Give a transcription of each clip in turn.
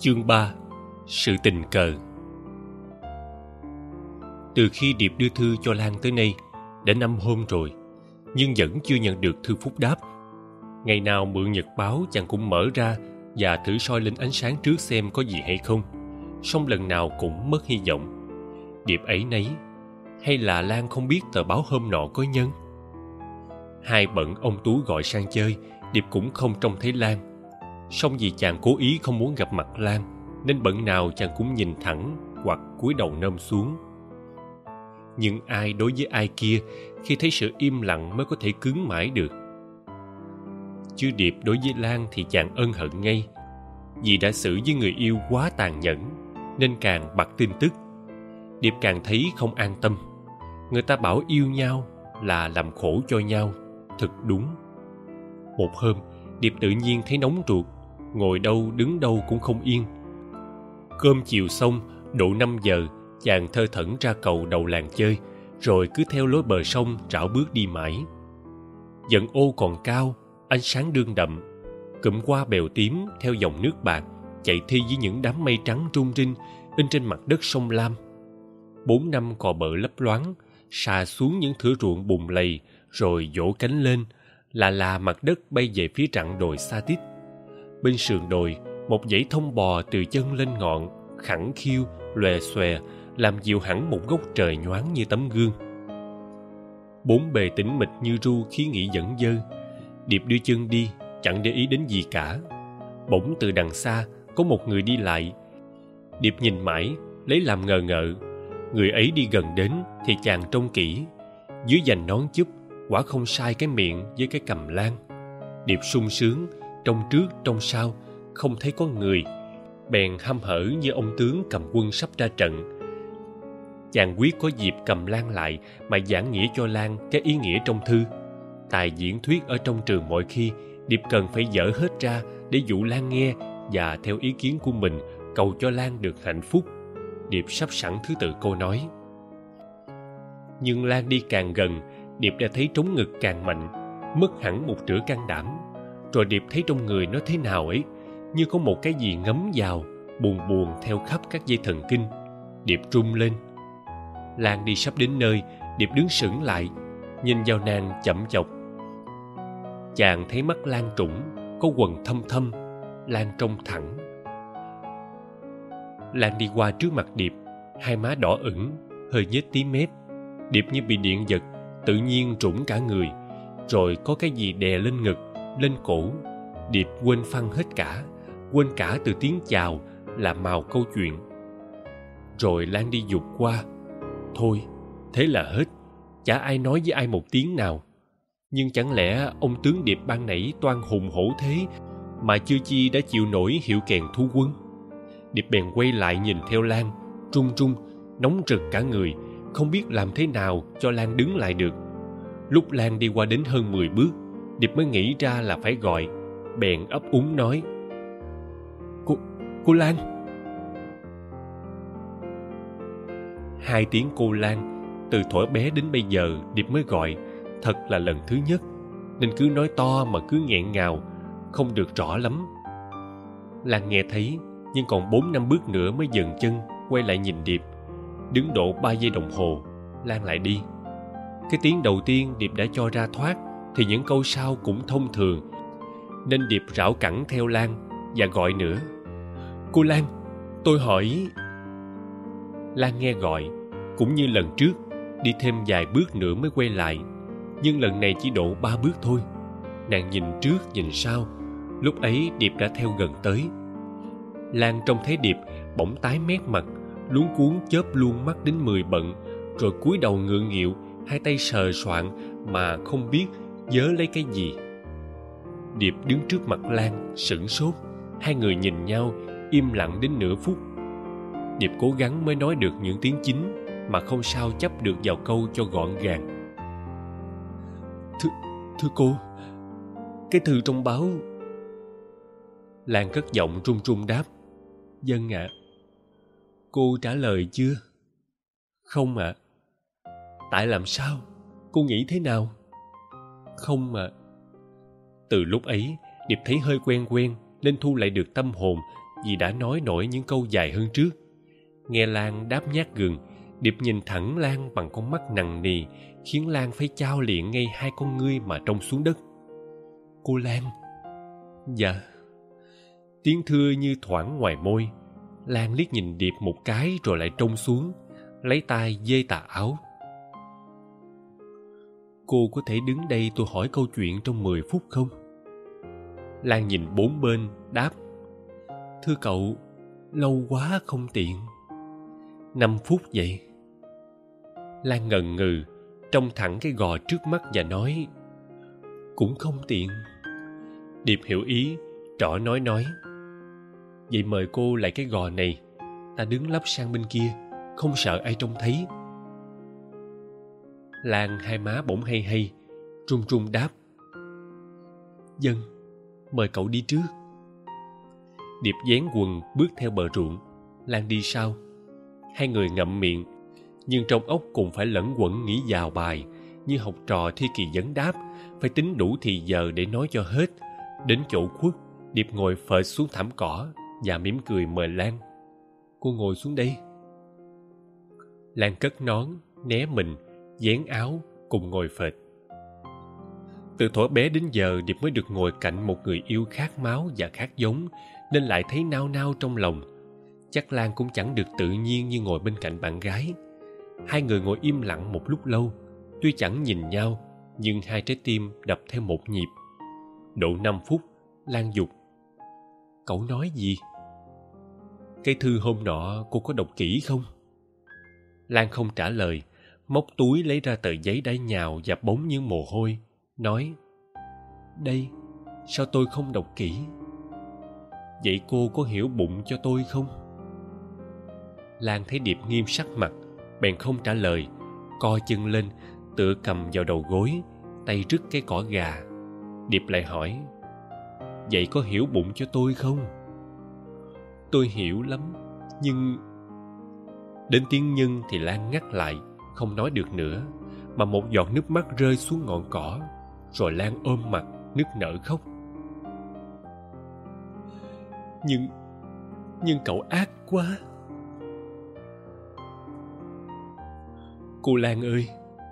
Chương 3. Sự tình cờ. Từ khi Điệp đưa thư cho Lan tới nay đã 5 hôm rồi, nhưng vẫn chưa nhận được thư phúc đáp. Ngày nào mượn nhật báo chàng cũng mở ra và thử soi lên ánh sáng trước xem có gì hay không, song lần nào cũng mất hy vọng. Điệp ấy nấy, hay là Lan không biết tờ báo hôm nọ có nhân? Hai bận ông Tú gọi sang chơi, Điệp cũng không trông thấy Lan. Song vì chàng cố ý không muốn gặp mặt Lan, nên bận nào chàng cũng nhìn thẳng hoặc cúi đầu nôm xuống. Nhưng ai đối với ai kia, khi thấy sự im lặng mới có thể cứng mãi được. Chứ Điệp đối với Lan thì chàng ân hận ngay. Vì đã xử với người yêu quá tàn nhẫn, nên càng bặt tin tức. Điệp càng thấy không an tâm. Người ta bảo yêu nhau là làm khổ cho nhau, thật đúng. Một hôm, Điệp tự nhiên thấy nóng ruột, ngồi đâu đứng đâu cũng không yên. Cơm chiều xong, độ 5 giờ, chàng thơ thẩn ra cầu đầu làng chơi, rồi cứ theo lối bờ sông rảo bước đi mãi. Dận ô còn cao, ánh sáng đương đậm, cụm hoa bèo tím theo dòng nước bạc chạy thi với những đám mây trắng rung rinh in trên mặt đất sông Lam. 4 năm cò bợ lấp loáng xà xuống những thửa ruộng bùn lầy, rồi vỗ cánh lên là mặt đất bay về phía rặng đồi Sa Tít. Bên sườn đồi, một dãy thông bò từ chân lên ngọn, khẳng khiu lòe xòe, làm dịu hẳn một góc trời nhoáng như tấm gương. Bốn bề tĩnh mịch như ru khí nghĩ dẫn dơ. Điệp đưa chân đi, chẳng để ý đến gì cả. Bỗng từ đằng xa có một người đi lại. Điệp nhìn mãi, lấy làm ngờ ngợ. Người ấy đi gần đến thì chàng trông kỹ. Dưới vành nón chúp, quả không sai cái miệng với cái cằm Lan. Điệp sung sướng, trông trước trông sau, không thấy có người, bèn hăm hở như ông tướng cầm quân sắp ra trận. Chàng quyết có dịp cầm Lan lại mà giảng nghĩa cho Lan cái ý nghĩa trong thư. Tài diễn thuyết ở trong trường mọi khi, Điệp cần phải dở hết ra để dụ Lan nghe và theo ý kiến của mình cầu cho Lan được hạnh phúc. Điệp sắp sẵn thứ tự câu nói. Nhưng Lan đi càng gần, Điệp đã thấy trống ngực càng mạnh, mất hẳn một nửa can đảm. Rồi Điệp thấy trong người nó thế nào ấy, như có một cái gì ngấm vào, buồn buồn theo khắp các dây thần kinh. Điệp run lên. Lan đi sắp đến nơi, Điệp đứng sững lại, nhìn vào nàng chậm chọc. Chàng thấy mắt Lan trũng, có quầng thâm thâm. Lan trông thẳng. Lan đi qua trước mặt Điệp, hai má đỏ ửng, hơi nhếch tí mép. Điệp như bị điện giật, tự nhiên trũng cả người, rồi có cái gì đè lên ngực, lên cổ. Điệp quên phăng hết cả, quên cả từ tiếng chào là màu câu chuyện. Rồi Lan đi vụt qua. Thôi, thế là hết. Chả ai nói với ai một tiếng nào. Nhưng chẳng lẽ ông tướng Điệp ban nãy toan hùng hổ thế mà chưa chi đã chịu nổi hiệu kèn thu quân? Điệp bèn quay lại nhìn theo Lan, run run, nóng rực cả người, không biết làm thế nào cho Lan đứng lại được. Lúc Lan đi qua đến hơn 10 bước, Điệp mới nghĩ ra là phải gọi, bèn ấp úng nói: Cô Lan. 2 tiếng cô Lan, từ thuở bé đến bây giờ Điệp mới gọi, thật là lần thứ nhất, nên cứ nói to mà cứ nghẹn ngào, không được rõ lắm. Lan nghe thấy, nhưng còn 4-5 bước nữa mới dừng chân, quay lại nhìn Điệp. Đứng độ 3 giây đồng hồ, Lan lại đi. Cái tiếng đầu tiên Điệp đã cho ra thoát, thì những câu sau cũng thông thường, nên Điệp rảo cẳng theo Lan và gọi nữa: Cô Lan, tôi hỏi. Lan nghe gọi, cũng như lần trước, đi thêm vài bước nữa mới quay lại. Nhưng lần này chỉ độ 3 bước thôi. Nàng nhìn trước nhìn sau. Lúc ấy Điệp đã theo gần tới. Lan trông thấy Điệp, bỗng tái mét mặt, luống cuống chớp luôn mắt đến 10 bận, rồi cúi đầu ngượng nghịu, hai tay sờ soạng mà không biết vớ lấy cái gì. Điệp đứng trước mặt Lan, sửng sốt. Hai người nhìn nhau, im lặng đến nửa phút. Điệp cố gắng mới nói được những tiếng chính, mà không sao chấp được vào câu cho gọn gàng. Thưa cô, cái thư trong báo. Lan cất giọng run run đáp: Vâng ạ. Cô trả lời chưa? Không ạ. Tại làm sao? Cô nghĩ thế nào? Không ạ. Từ lúc ấy, Điệp thấy hơi quen quen, nên thu lại được tâm hồn, vì đã nói nổi những câu dài hơn trước. Nghe Lan đáp nhát gừng, Điệp nhìn thẳng Lan bằng con mắt nặng nề, khiến Lan phải chao liệng ngay hai con ngươi mà trông xuống đất. Cô Lan. Dạ. Tiếng thưa như thoảng ngoài môi. Lan liếc nhìn Điệp một cái rồi lại trông xuống, lấy tay dê tà áo. Cô có thể đứng đây tôi hỏi câu chuyện trong 10 phút không? Lan nhìn bốn bên, đáp. Thưa cậu, lâu quá không tiện. 5 phút vậy. Lan ngần ngừ, trông thẳng cái gò trước mắt và nói. Cũng không tiện. Điệp hiểu ý, trỏ nói. Vậy mời cô lại cái gò này, ta đứng lắp sang bên kia, không sợ ai trông thấy. Lan hai má bỗng hay, run run đáp. Dân, mời cậu đi trước. Điệp vén quần bước theo bờ ruộng, Lan đi sau. Hai người ngậm miệng, nhưng trong óc cùng phải lẫn quẩn nghĩ vào bài, như học trò thi kỳ vấn đáp, phải tính đủ thì giờ để nói cho hết. Đến chỗ khuất, Điệp ngồi phệt xuống thảm cỏ và mỉm cười mời Lan. Cô ngồi xuống đây. Lan cất nón, né mình, vén áo, cùng ngồi phệt. Từ thuở bé đến giờ Điệp mới được ngồi cạnh một người yêu khác máu và khác giống, nên lại thấy nao nao trong lòng. Chắc Lan cũng chẳng được tự nhiên như ngồi bên cạnh bạn gái. Hai người ngồi im lặng một lúc lâu, tuy chẳng nhìn nhau, nhưng hai trái tim đập theo một nhịp. Độ 5 phút, Lan dục. Cậu nói gì? Cái thư hôm nọ cô có đọc kỹ không? Lan không trả lời, móc túi lấy ra tờ giấy đã nhào và bóng những mồ hôi, nói. Đây, sao tôi không đọc kỹ? Vậy cô có hiểu bụng cho tôi không? Lan thấy Điệp nghiêm sắc mặt, bèn không trả lời, co chân lên, tựa cầm vào đầu gối, tay rứt cái cỏ gà. Điệp lại hỏi. Vậy có hiểu bụng cho tôi không? Tôi hiểu lắm, nhưng... Đến tiếng nhưng thì Lan ngắt lại, không nói được nữa, mà một giọt nước mắt rơi xuống ngọn cỏ, rồi Lan ôm mặt, nức nở khóc. Nhưng cậu ác quá. Cô Lan ơi,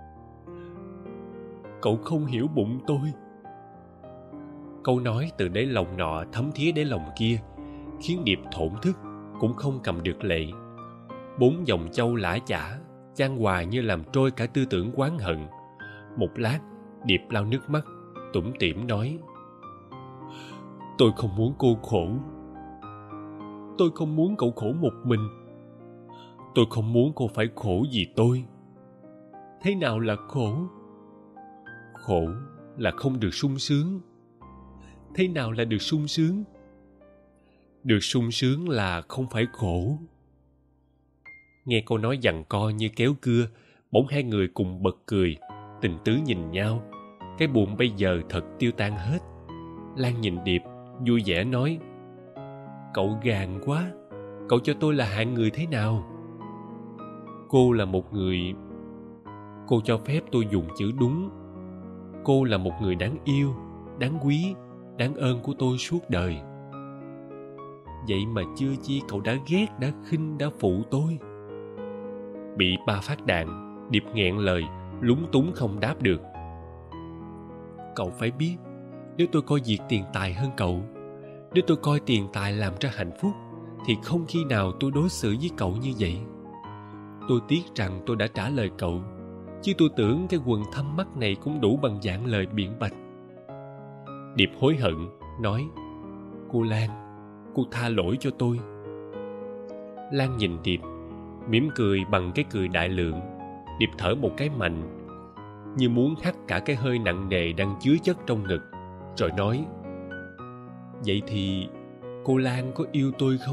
cậu không hiểu bụng tôi. Câu nói từ đáy lòng nọ thấm thía đáy lòng kia, khiến Điệp thổn thức, cũng không cầm được lệ. 4 dòng châu lã chả, chan hòa như làm trôi cả tư tưởng oán hận. Một lát, Điệp lau nước mắt, tủm tỉm nói. Tôi không muốn cô khổ. Tôi không muốn cậu khổ một mình. Tôi không muốn cô phải khổ vì tôi. Thế nào là khổ? Khổ là không được sung sướng. Thế nào là được sung sướng? Được sung sướng là không phải khổ. Nghe câu nói giằng co như kéo cưa, bỗng hai người cùng bật cười, tình tứ nhìn nhau. Cái buồn bây giờ thật tiêu tan hết. Lan nhìn Điệp, vui vẻ nói. Cậu gàn quá. Cậu cho tôi là hạng người thế nào? Cô là một người... Cô cho phép tôi dùng chữ đúng. Cô là một người đáng yêu, đáng quý, đáng ơn của tôi suốt đời. Vậy mà chưa chi cậu đã ghét, đã khinh, đã phụ tôi. Bị 3 phát đạn, Điệp nghẹn lời, lúng túng không đáp được. Cậu phải biết, nếu tôi coi việc tiền tài hơn cậu, nếu tôi coi tiền tài làm ra hạnh phúc, thì không khi nào tôi đối xử với cậu như vậy. Tôi tiếc rằng tôi đã trả lời cậu, chứ tôi tưởng cái quần thâm mắt này cũng đủ bằng dạng lời biện bạch. Điệp hối hận, nói. Cô Lan, cô tha lỗi cho tôi. Lan nhìn Điệp, mỉm cười bằng cái cười đại lượng. Điệp thở một cái mạnh, như muốn hắt cả cái hơi nặng nề đang chứa chất trong ngực, rồi nói. Vậy thì cô Lan có yêu tôi không?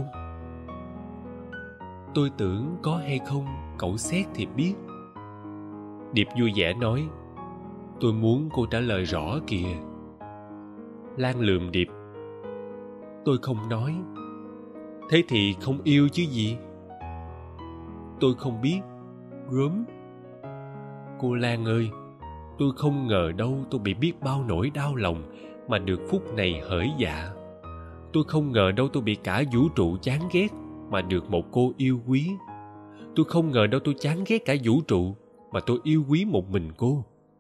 Tôi tưởng có hay không, cậu xét thì biết. Điệp vui vẻ nói. Tôi muốn cô trả lời rõ kìa. Lan lườm Điệp. Tôi không nói. Thế thì không yêu chứ gì? Tôi không biết. Gớm. Cô Lan ơi, tôi không ngờ đâu tôi bị biết bao nỗi đau lòng mà được phút này hởi dạ. Tôi không ngờ đâu tôi bị cả vũ trụ chán ghét mà được một cô yêu quý. Tôi không ngờ đâu tôi chán ghét cả vũ trụ mà tôi yêu quý một mình cô.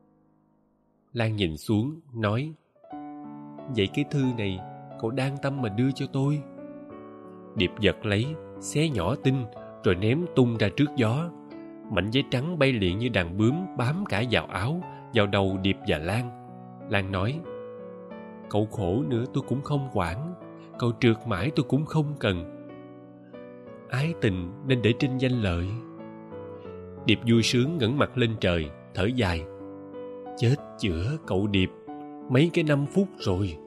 Lan nhìn xuống, nói: Vậy cái thư này cậu đang tâm mà đưa cho tôi? Điệp giật lấy, xé nhỏ tinh rồi ném tung ra trước gió. Mảnh giấy trắng bay liền như đàn bướm bám cả vào áo, vào đầu Điệp và Lan. Lan nói: Cậu khổ nữa tôi cũng không quản, cậu trượt mãi tôi cũng không cần. Ái tình nên để trên danh lợi. Điệp vui sướng ngẩng mặt lên trời, thở dài: Chết chữa cậu Điệp, mấy cái 5 phút rồi.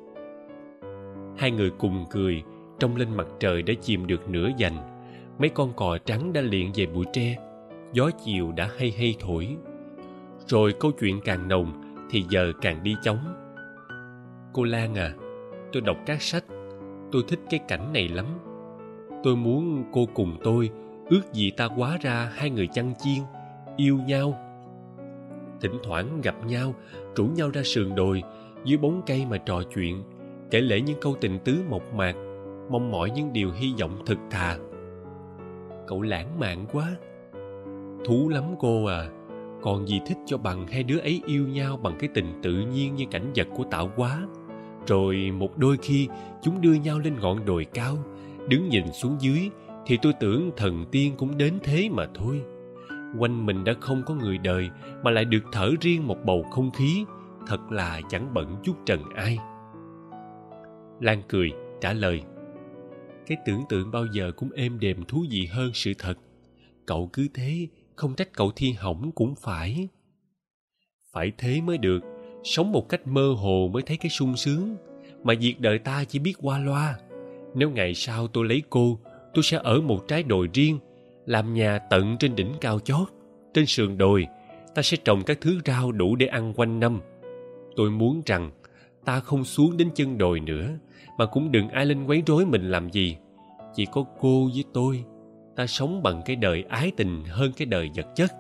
Hai người cùng cười, trông lên mặt trời đã chìm được nửa dành. Mấy con cò trắng đã liệng về bụi tre, gió chiều đã hay hay thổi. Rồi câu chuyện càng nồng thì giờ càng đi chóng. Cô Lan à, tôi đọc các sách, tôi thích cái cảnh này lắm. Tôi muốn cô cùng tôi, ước gì ta hóa ra hai người chăn chiên, yêu nhau. Thỉnh thoảng gặp nhau, rủ nhau ra sườn đồi, dưới bóng cây mà trò chuyện, kể lể những câu tình tứ mộc mạc, mong mỏi những điều hy vọng thực thà. Cậu lãng mạn quá. Thú lắm cô à, còn gì thích cho bằng hai đứa ấy yêu nhau bằng cái tình tự nhiên như cảnh vật của tạo hóa. Rồi một đôi khi chúng đưa nhau lên ngọn đồi cao, đứng nhìn xuống dưới thì tôi tưởng thần tiên cũng đến thế mà thôi. Quanh mình đã không có người đời mà lại được thở riêng một bầu không khí, thật là chẳng bận chút trần ai. Lan cười trả lời: Cái tưởng tượng bao giờ cũng êm đềm thú vị hơn sự thật. Cậu cứ thế, không trách cậu thi hỏng cũng phải. Phải thế mới được, sống một cách mơ hồ mới thấy cái sung sướng. Mà việc đời ta chỉ biết qua loa. Nếu ngày sau tôi lấy cô, tôi sẽ ở một trái đồi riêng, làm nhà tận trên đỉnh cao chót. Trên sườn đồi, ta sẽ trồng các thứ rau đủ để ăn quanh năm. Tôi muốn rằng ta không xuống đến chân đồi nữa, mà cũng đừng ai lên quấy rối mình làm gì. Chỉ có cô với tôi, ta sống bằng cái đời ái tình hơn cái đời vật chất.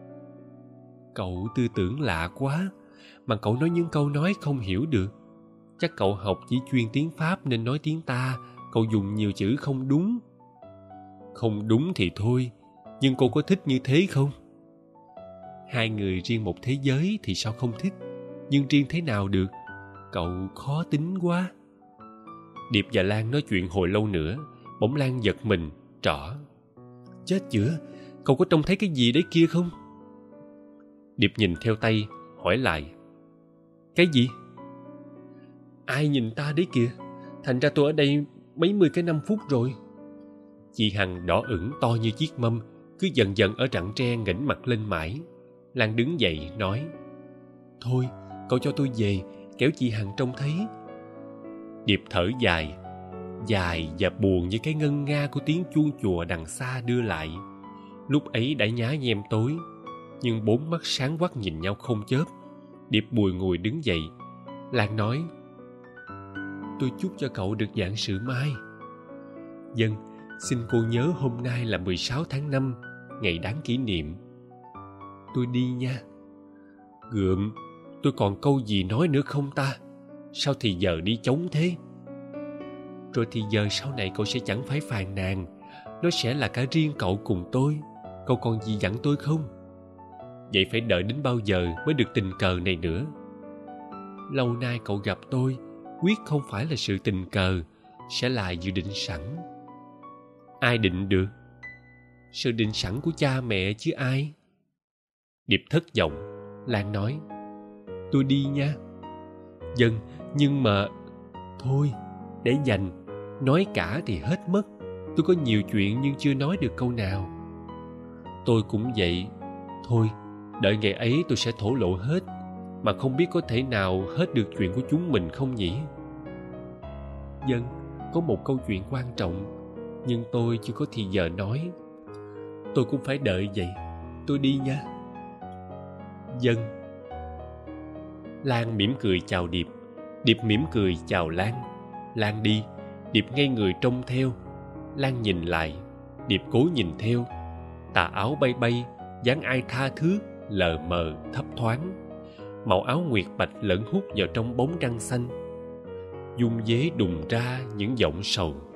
Cậu tư tưởng lạ quá, mà cậu nói những câu nói không hiểu được. Chắc cậu học chỉ chuyên tiếng Pháp nên nói tiếng ta, cậu dùng nhiều chữ không đúng. Không đúng thì thôi, nhưng cô có thích như thế không? Hai người riêng một thế giới thì sao không thích, nhưng riêng thế nào được? Cậu khó tính quá. Điệp và Lan nói chuyện hồi lâu nữa, bỗng Lan giật mình, trỏ: Chết chữa, cậu có trông thấy cái gì đấy kia không? Điệp nhìn theo tay, hỏi lại: Cái gì? Ai nhìn ta đấy kìa, thành ra tôi ở đây mấy mươi cái 5 phút rồi. Chị Hằng đỏ ửng to như chiếc mâm, cứ dần dần ở rặng tre nghển mặt lên mãi. Lan đứng dậy nói: Thôi, cậu cho tôi về, kẻo chị Hằng trông thấy. Điệp thở dài, dài và buồn như cái ngân nga của tiếng chuông chùa đằng xa đưa lại. Lúc ấy đã nhá nhem tối, nhưng bốn mắt sáng quắc nhìn nhau không chớp. Điệp bùi ngùi đứng dậy. Lan nói: Tôi chúc cho cậu được vạn sự mai. Vâng, xin cô nhớ hôm nay là 16 tháng 5, ngày đáng kỷ niệm. Tôi đi nha. Gượm, tôi còn câu gì nói nữa không ta? Sao thì giờ đi trống thế? Rồi thì giờ sau này cậu sẽ chẳng phải phàn nàn, nó sẽ là cả riêng cậu cùng tôi. Cậu còn gì dặn tôi không? Vậy phải đợi đến bao giờ mới được tình cờ này nữa? Lâu nay cậu gặp tôi, quyết không phải là sự tình cờ, sẽ là dự định sẵn. Ai định được? Sự định sẵn của cha mẹ chứ ai. Điệp thất vọng. Lan nói: Tôi đi nha. Vâng, nhưng mà... Thôi, để dành. Nói cả thì hết mất. Tôi có nhiều chuyện nhưng chưa nói được câu nào. Tôi cũng vậy. Thôi, đợi ngày ấy tôi sẽ thổ lộ hết. Mà không biết có thể nào hết được chuyện của chúng mình không nhỉ? Vâng, có một câu chuyện quan trọng, nhưng tôi chưa có thì giờ nói. Tôi cũng phải đợi vậy. Tôi đi nha. Vâng. Lan mỉm cười chào Điệp. Điệp mỉm cười chào Lan. Lan đi, Điệp ngây người trông theo. Lan nhìn lại, Điệp cố nhìn theo. Tà áo bay bay, dáng ai tha thướt, lờ mờ thấp thoáng. Màu áo nguyệt bạch lẫn hút vào trong bóng trăng xanh. dung dế đùng ra những giọng sầu